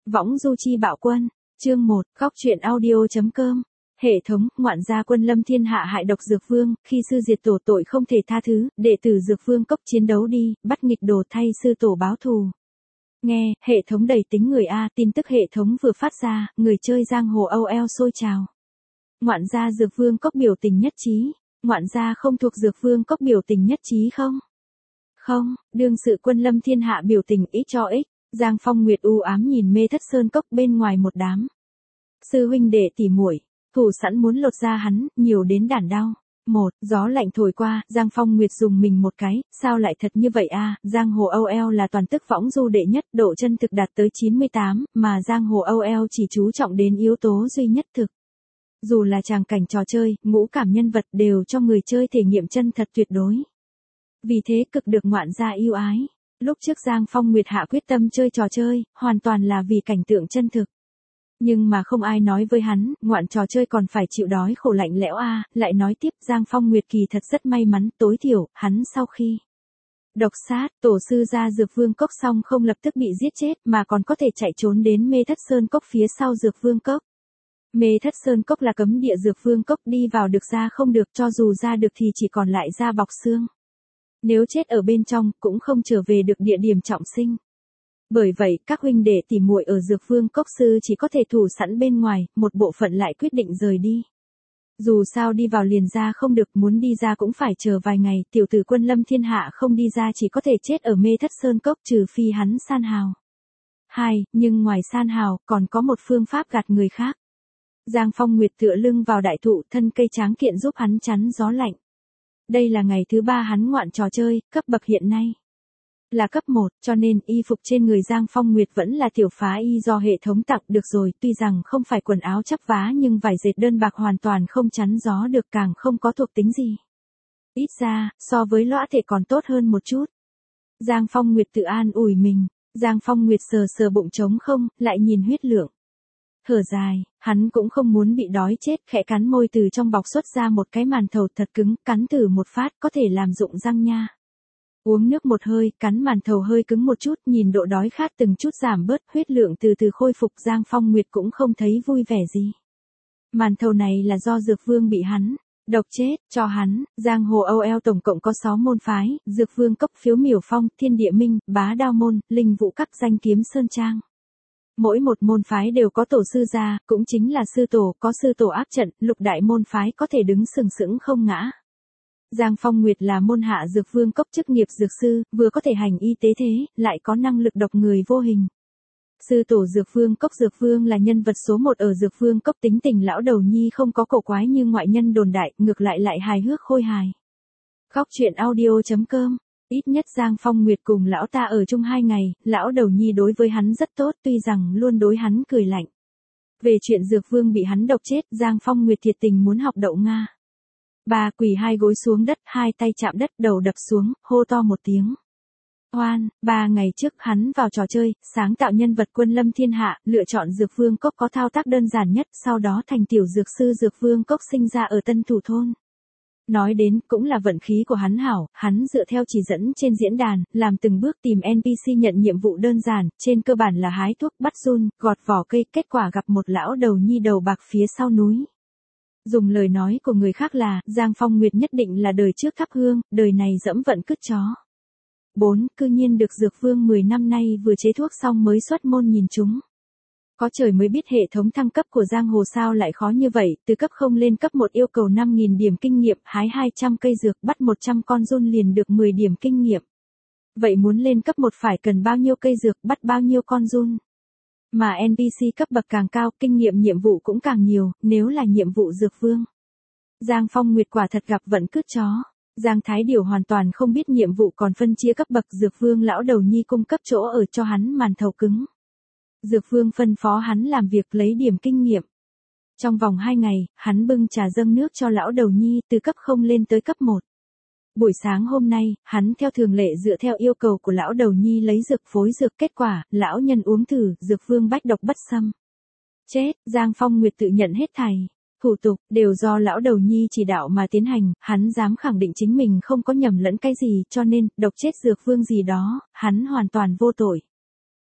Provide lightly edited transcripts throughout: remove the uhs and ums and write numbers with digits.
Võng du chi bạo quân, chương 1, góc truyện audio.com. Hệ thống, ngoạn gia quân lâm thiên hạ hại độc Dược Vương, khi sư diệt tổ tội không thể tha thứ, đệ tử Dược Vương cốc chiến đấu đi, bắt nghịch đồ thay sư tổ báo thù. Nghe, hệ thống đầy tính người A, tin tức hệ thống vừa phát ra, người chơi giang hồ âu eo sôi trào. Ngoạn gia Dược Vương cốc biểu tình nhất trí, ngoạn gia không thuộc Dược Vương cốc biểu tình nhất trí không? Không, đương sự quân lâm thiên hạ biểu tình ít cho ích. Giang Phong Nguyệt u ám nhìn Mê Thất Sơn cốc bên ngoài một đám sư huynh đệ tỉ muội, thủ sẵn muốn lột ra hắn, nhiều đến đản đau. Một, gió lạnh thổi qua, Giang Phong Nguyệt dùng mình một cái, sao lại thật như vậy a? Giang hồ âu eo là toàn tức võng du đệ nhất, độ chân thực đạt tới 98, mà giang hồ âu eo chỉ chú trọng đến yếu tố duy nhất thực. Dù là tràng cảnh trò chơi, ngũ cảm nhân vật đều cho người chơi thể nghiệm chân thật tuyệt đối. Vì thế cực được ngoạn gia yêu ái. Lúc trước Giang Phong Nguyệt hạ quyết tâm chơi trò chơi, hoàn toàn là vì cảnh tượng chân thực. Nhưng mà không ai nói với hắn, ngoạn trò chơi còn phải chịu đói khổ lạnh lẽo a. Lại nói tiếp, Giang Phong Nguyệt kỳ thật rất may mắn, tối thiểu, hắn sau khi độc sát, tổ sư ra Dược Vương cốc xong không lập tức bị giết chết, mà còn có thể chạy trốn đến Mê Thất Sơn cốc phía sau Dược Vương cốc. Mê Thất Sơn cốc là cấm địa Dược Vương cốc, đi vào được ra không được, cho dù ra được thì chỉ còn lại da bọc xương. Nếu chết ở bên trong, cũng không trở về được địa điểm trọng sinh. Bởi vậy, các huynh đệ tỉ muội ở Dược Vương cốc sư chỉ có thể thủ sẵn bên ngoài, một bộ phận lại quyết định rời đi. Dù sao đi vào liền ra không được, muốn đi ra cũng phải chờ vài ngày, tiểu tử quân lâm thiên hạ không đi ra chỉ có thể chết ở Mê Thất Sơn cốc, trừ phi hắn san hào. 2. Nhưng ngoài san hào, còn có một phương pháp gạt người khác. Giang Phong Nguyệt tựa lưng vào đại thụ, thân cây tráng kiện giúp hắn chắn gió lạnh. Đây là ngày thứ 3 hắn ngoạn trò chơi, cấp bậc hiện nay là cấp 1, cho nên y phục trên người Giang Phong Nguyệt vẫn là tiểu phá y do hệ thống tặng được rồi, tuy rằng không phải quần áo chắp vá nhưng vải dệt đơn bạc hoàn toàn không chắn gió được, càng không có thuộc tính gì. Ít ra, so với lõa thể còn tốt hơn một chút. Giang Phong Nguyệt tự an ủi mình, Giang Phong Nguyệt sờ sờ bụng trống không, lại nhìn huyết lượng. Thở dài, hắn cũng không muốn bị đói chết, khẽ cắn môi từ trong bọc xuất ra một cái màn thầu thật cứng, cắn thử một phát có thể làm rụng răng nha. Uống nước một hơi, cắn màn thầu hơi cứng một chút, nhìn độ đói khát từng chút giảm bớt, huyết lượng từ từ khôi phục, Giang Phong Nguyệt cũng không thấy vui vẻ gì. Màn thầu này là do Dược Vương bị hắn độc chết, cho hắn. Giang hồ âu eo tổng cộng có 6 môn phái, Dược Vương cốc, Phiếu Miểu Phong, Thiên Địa Minh, Bá Đao môn, Linh Vũ các, Danh Kiếm Sơn Trang. Mỗi một môn phái đều có tổ sư gia, cũng chính là sư tổ, có sư tổ áp trận, lục đại môn phái có thể đứng sừng sững không ngã. Giang Phong Nguyệt là môn hạ Dược Vương cốc chức nghiệp dược sư, vừa có thể hành y tế thế, lại có năng lực độc người vô hình. Sư tổ Dược Vương cốc Dược Vương là nhân vật số 1 ở Dược Vương cốc, tính tình lão đầu nhi không có cổ quái như ngoại nhân đồn đại, ngược lại hài hước khôi hài. Góc truyện audio.com. Ít nhất Giang Phong Nguyệt cùng lão ta ở chung 2 ngày, lão đầu nhi đối với hắn rất tốt, tuy rằng luôn đối hắn cười lạnh. Về chuyện Dược Vương bị hắn độc chết, Giang Phong Nguyệt thiệt tình muốn học đậu Nga. Bà quỳ 2 gối xuống đất, 2 tay chạm đất, đầu đập xuống, hô to một tiếng. Oan, 3 ngày trước hắn vào trò chơi, sáng tạo nhân vật quân lâm thiên hạ, lựa chọn Dược Vương cốc có thao tác đơn giản nhất, sau đó thành tiểu dược sư Dược Vương cốc sinh ra ở Tân Thủ thôn. Nói đến, cũng là vận khí của hắn hảo, hắn dựa theo chỉ dẫn trên diễn đàn, làm từng bước tìm NPC nhận nhiệm vụ đơn giản, trên cơ bản là hái thuốc, bắt giun, gọt vỏ cây, kết quả gặp một lão đầu nhi đầu bạc phía sau núi. Dùng lời nói của người khác là, Giang Phong Nguyệt nhất định là đời trước thắp hương, đời này dẫm vận cứt chó. 4. Cư nhiên được Dược Vương 10 năm nay vừa chế thuốc xong mới xuất môn nhìn chúng. Có trời mới biết hệ thống thăng cấp của giang hồ sao lại khó như vậy, từ cấp 0 lên cấp 1 yêu cầu 5.000 điểm kinh nghiệm, hái 200 cây dược, bắt 100 con giun liền được 10 điểm kinh nghiệm. Vậy muốn lên cấp 1 phải cần bao nhiêu cây dược, bắt bao nhiêu con giun? Mà NPC cấp bậc càng cao, kinh nghiệm nhiệm vụ cũng càng nhiều, nếu là nhiệm vụ Dược Vương. Giang Phong Nguyệt quả thật gặp vận cứt chó. Giang Thái Điểu hoàn toàn không biết nhiệm vụ còn phân chia cấp bậc, Dược Vương lão đầu nhi cung cấp chỗ ở cho hắn màn thầu cứng. Dược Vương phân phó hắn làm việc lấy điểm kinh nghiệm. Trong vòng 2 ngày, hắn bưng trà dâng nước cho lão đầu nhi, từ cấp 0 lên tới cấp 1. Buổi sáng hôm nay, hắn theo thường lệ dựa theo yêu cầu của lão đầu nhi lấy dược phối dược, kết quả, lão nhân uống thử, Dược Vương bách độc bất xâm. Chết, Giang Phong Nguyệt tự nhận hết thảy. Thủ tục, đều do lão đầu nhi chỉ đạo mà tiến hành, hắn dám khẳng định chính mình không có nhầm lẫn cái gì, cho nên, độc chết Dược Vương gì đó, hắn hoàn toàn vô tội.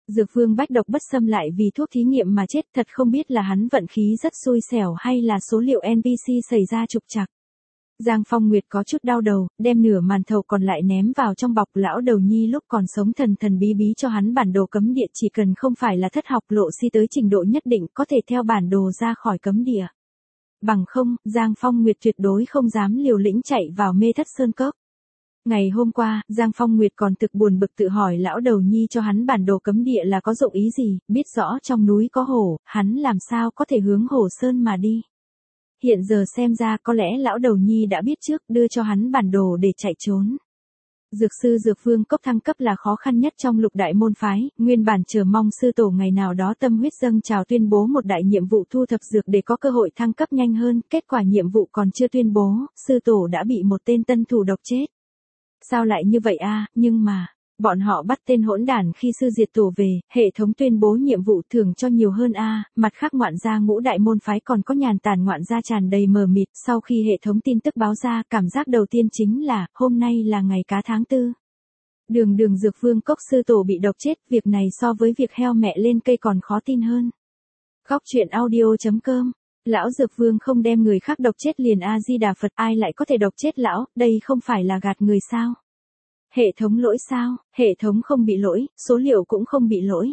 Dược vương bách độc bất xâm lại vì thuốc thí nghiệm mà chết, thật không biết là hắn vận khí rất xui xẻo hay là số liệu NPC xảy ra trục trặc. Giang Phong Nguyệt có chút đau đầu, đem nửa màn thầu còn lại ném vào trong bọc. Lão đầu nhi lúc còn sống thần thần bí bí cho hắn bản đồ cấm địa, chỉ cần không phải là thất học lộ si tới trình độ nhất định có thể theo bản đồ ra khỏi cấm địa. Bằng không, Giang Phong Nguyệt tuyệt đối không dám liều lĩnh chạy vào Mê Thất Sơn Cốc. Ngày hôm qua, Giang Phong Nguyệt còn thực buồn bực tự hỏi lão đầu nhi cho hắn bản đồ cấm địa là có dụng ý gì, biết rõ trong núi có hổ, hắn làm sao có thể hướng Hổ Sơn mà đi. Hiện giờ xem ra có lẽ lão đầu nhi đã biết trước, đưa cho hắn bản đồ để chạy trốn. Dược sư Dược Vương Cốc thăng cấp là khó khăn nhất trong lục đại môn phái, nguyên bản chờ mong sư tổ ngày nào đó tâm huyết dâng trào tuyên bố một đại nhiệm vụ thu thập dược để có cơ hội thăng cấp nhanh hơn, kết quả nhiệm vụ còn chưa tuyên bố, sư tổ đã bị một tên tân thủ độc chết. Sao lại như vậy a? Nhưng mà, bọn họ bắt tên hỗn đản khi sư diệt tổ về, hệ thống tuyên bố nhiệm vụ thưởng cho nhiều hơn a. Mặt khác ngoạn gia ngũ đại môn phái còn có nhàn tản ngoạn gia tràn đầy mờ mịt. Sau khi hệ thống tin tức báo ra, cảm giác đầu tiên chính là, hôm nay là ngày cá tháng 4. Đường Dược Vương Cốc sư tổ bị độc chết, việc này so với việc heo mẹ lên cây còn khó tin hơn. Góc truyện audio.com. Lão Dược Vương không đem người khác độc chết liền A Di Đà Phật, ai lại có thể độc chết lão, đây không phải là gạt người sao? Hệ thống lỗi sao? Hệ thống không bị lỗi, số liệu cũng không bị lỗi.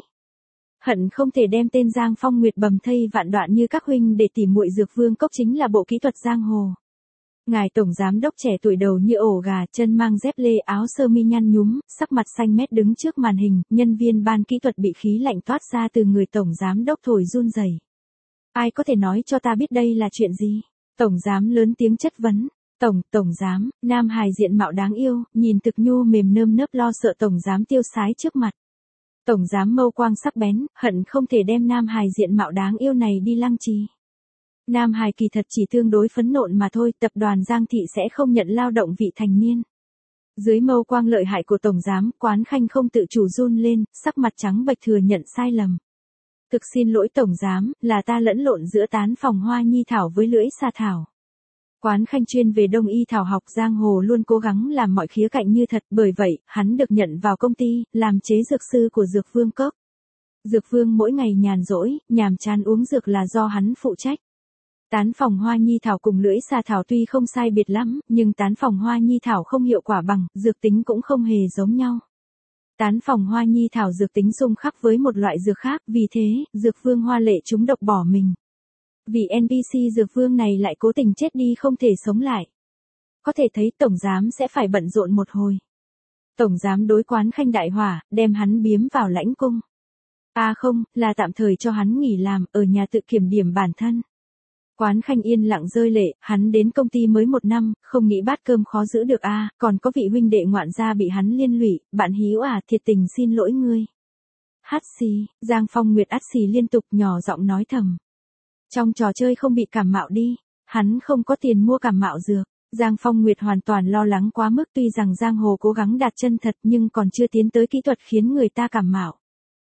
Hận không thể đem tên Giang Phong Nguyệt bầm thây vạn đoạn như các huynh để tỉ muội. Dược Vương Cốc chính là bộ kỹ thuật giang hồ. Ngài tổng giám đốc trẻ tuổi đầu như ổ gà, chân mang dép lê, áo sơ mi nhăn nhúm, sắc mặt xanh mét đứng trước màn hình, nhân viên ban kỹ thuật bị khí lạnh toát ra từ người tổng giám đốc thổi run rẩy. Ai có thể nói cho ta biết đây là chuyện gì? Tổng giám lớn tiếng chất vấn. Tổng giám, nam hài diện mạo đáng yêu, nhìn thực nhu mềm nơm nớp lo sợ tổng giám tiêu sái trước mặt. Tổng giám mâu quang sắc bén, hận không thể đem nam hài diện mạo đáng yêu này đi lăng trì. Nam hài kỳ thật chỉ tương đối phẫn nộ mà thôi, tập đoàn Giang Thị sẽ không nhận lao động vị thành niên. Dưới mâu quang lợi hại của tổng giám, Quán Khanh không tự chủ run lên, sắc mặt trắng bệch thừa nhận sai lầm. Thực xin lỗi tổng giám, là ta lẫn lộn giữa tán phòng hoa nhi thảo với lưỡi sa thảo. Quán Khanh chuyên về đông y thảo học giang hồ luôn cố gắng làm mọi khía cạnh như thật, bởi vậy, hắn được nhận vào công ty, làm chế dược sư của Dược Vương Cốc. Dược Vương mỗi ngày nhàn rỗi, nhàm chán uống dược là do hắn phụ trách. Tán phòng hoa nhi thảo cùng lưỡi sa thảo tuy không sai biệt lắm, nhưng tán phòng hoa nhi thảo không hiệu quả bằng, dược tính cũng không hề giống nhau. Tán phòng hoa nhi thảo dược tính xung khắc với một loại dược khác, vì thế, Dược Vương hoa lệ chúng độc bỏ mình. Vì NPC Dược Vương này lại cố tình chết đi không thể sống lại. Có thể thấy tổng giám sẽ phải bận rộn một hồi. Tổng giám đối Quán Khanh đại hỏa, đem hắn biếm vào lãnh cung. À không, là tạm thời cho hắn nghỉ làm, ở nhà tự kiểm điểm bản thân. Quán Khanh yên lặng rơi lệ, hắn đến công ty mới 1 năm, không nghĩ bát cơm khó giữ được a, còn có vị huynh đệ ngoạn gia bị hắn liên lụy, bạn hữu à, thiệt tình xin lỗi ngươi. Hắt xì, Giang Phong Nguyệt ắt xì liên tục nhỏ giọng nói thầm. Trong trò chơi không bị cảm mạo đi, hắn không có tiền mua cảm mạo dược. Giang Phong Nguyệt hoàn toàn lo lắng quá mức, tuy rằng giang hồ cố gắng đạt chân thật nhưng còn chưa tiến tới kỹ thuật khiến người ta cảm mạo.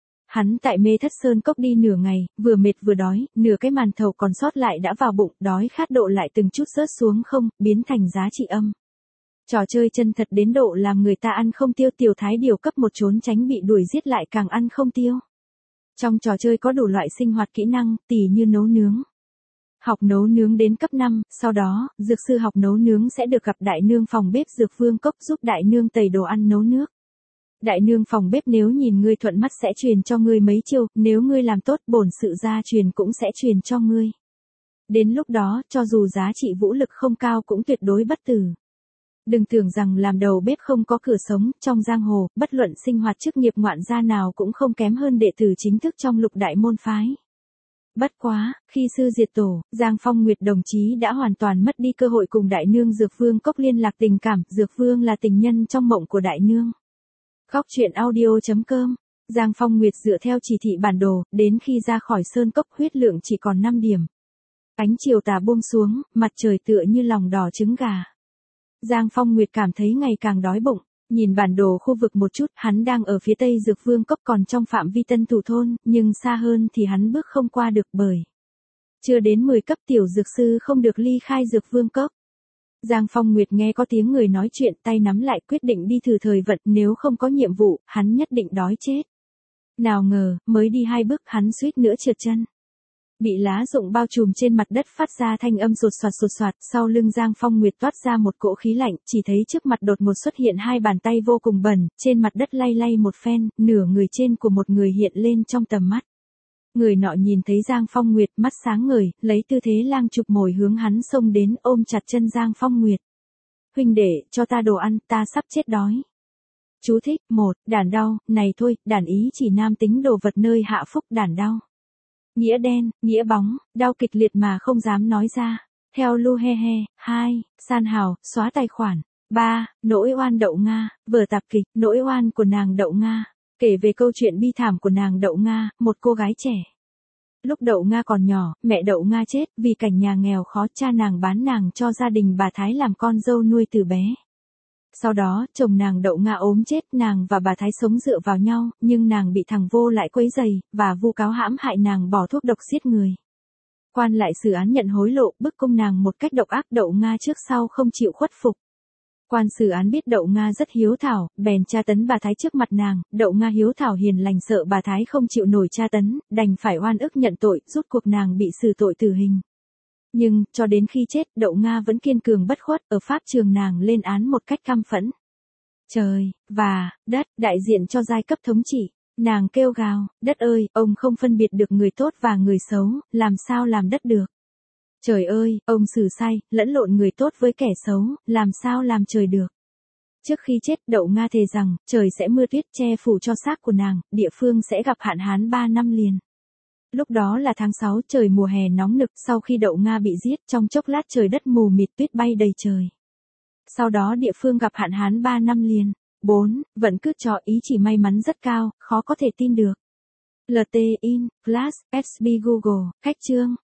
Hắn tại Mê Thất Sơn Cốc đi nửa ngày, vừa mệt vừa đói, nửa cái màn thầu còn sót lại đã vào bụng, đói khát độ lại từng chút rớt xuống không, biến thành giá trị âm. Trò chơi chân thật đến độ làm người ta ăn không tiêu. Tiểu Thái điều cấp 1 trốn tránh bị đuổi giết lại càng ăn không tiêu. Trong trò chơi có đủ loại sinh hoạt kỹ năng, tỉ như nấu nướng. Học nấu nướng đến cấp 5, sau đó, dược sư học nấu nướng sẽ được gặp đại nương phòng bếp Dược Vương Cốc giúp đại nương tẩy đồ ăn nấu nước. Đại nương phòng bếp nếu nhìn ngươi thuận mắt sẽ truyền cho ngươi mấy chiêu, nếu ngươi làm tốt bổn sự gia truyền cũng sẽ truyền cho ngươi. Đến lúc đó, cho dù giá trị vũ lực không cao cũng tuyệt đối bất tử. Đừng tưởng rằng làm đầu bếp không có cửa sống, trong giang hồ, bất luận sinh hoạt chức nghiệp ngoạn gia nào cũng không kém hơn đệ tử chính thức trong lục đại môn phái. Bất quá, khi sư diệt tổ, Giang Phong Nguyệt đồng chí đã hoàn toàn mất đi cơ hội cùng đại nương Dược Vương Cốc liên lạc tình cảm, Dược Vương là tình nhân trong mộng của đại nương. Góc truyện audio.com. Giang Phong Nguyệt dựa theo chỉ thị bản đồ, đến khi ra khỏi sơn cốc huyết lượng chỉ còn 5 điểm. Ánh chiều tà buông xuống, mặt trời tựa như lòng đỏ trứng gà. Giang Phong Nguyệt cảm thấy ngày càng đói bụng, nhìn bản đồ khu vực một chút, hắn đang ở phía tây Dược Vương Cốc còn trong phạm vi Tân Thủ Thôn, nhưng xa hơn thì hắn bước không qua được bởi. Chưa đến 10 cấp tiểu dược sư không được ly khai Dược Vương Cốc. Giang Phong Nguyệt nghe có tiếng người nói chuyện, tay nắm lại quyết định đi thử thời vận, nếu không có nhiệm vụ, hắn nhất định đói chết. Nào ngờ, mới đi 2 bước hắn suýt nữa trượt chân. Bị lá rụng bao trùm trên mặt đất phát ra thanh âm sột soạt, sau lưng Giang Phong Nguyệt toát ra một cỗ khí lạnh, chỉ thấy trước mặt đột ngột xuất hiện 2 bàn tay vô cùng bẩn, trên mặt đất lay lay một phen, nửa người trên của một người hiện lên trong tầm mắt. Người nọ nhìn thấy Giang Phong Nguyệt, mắt sáng ngời, lấy tư thế lang chụp mồi hướng hắn xông đến, ôm chặt chân Giang Phong Nguyệt. Huynh đệ, cho ta đồ ăn, ta sắp chết đói. Chú thích, 1, đản đau, này thôi, đản ý chỉ nam tính đồ vật nơi hạ phúc đản đau. Nghĩa đen, nghĩa bóng, đau kịch liệt mà không dám nói ra. Theo Lu He He. 2, san hào, xóa tài khoản. 3, nỗi oan Đậu Nga, vở tạp kịch, nỗi oan của nàng Đậu Nga. Kể về câu chuyện bi thảm của nàng Đậu Nga, một cô gái trẻ. Lúc Đậu Nga còn nhỏ, mẹ Đậu Nga chết, vì cảnh nhà nghèo khó, cha nàng bán nàng cho gia đình bà Thái làm con dâu nuôi từ bé. Sau đó, chồng nàng Đậu Nga ốm chết, nàng và bà Thái sống dựa vào nhau, nhưng nàng bị thằng vô lại quấy rầy, và vu cáo hãm hại nàng bỏ thuốc độc giết người. Quan lại xử án nhận hối lộ, bức cung nàng một cách độc ác, Đậu Nga trước sau không chịu khuất phục. Quan xử án biết Đậu Nga rất hiếu thảo, bèn tra tấn bà Thái trước mặt nàng, Đậu Nga hiếu thảo hiền lành sợ bà Thái không chịu nổi tra tấn, đành phải oan ức nhận tội, rút cuộc nàng bị xử tội tử hình. Nhưng, cho đến khi chết, Đậu Nga vẫn kiên cường bất khuất, ở pháp trường nàng lên án một cách căm phẫn. Trời, và, đất, đại diện cho giai cấp thống trị. Nàng kêu gào, đất ơi, ông không phân biệt được người tốt và người xấu, làm sao làm đất được. Trời ơi, ông xử sai, lẫn lộn người tốt với kẻ xấu, làm sao làm trời được. Trước khi chết, Đậu Nga thề rằng, trời sẽ mưa tuyết che phủ cho xác của nàng, địa phương sẽ gặp hạn hán 3 năm liền. Lúc đó là tháng 6, trời mùa hè nóng nực, sau khi Đậu Nga bị giết, trong chốc lát trời đất mù mịt, tuyết bay đầy trời. Sau đó địa phương gặp hạn hán 3 năm liền. 4, vẫn cứ cho ý chỉ may mắn rất cao, khó có thể tin được. LT in, Flash, SB Google, cách chương.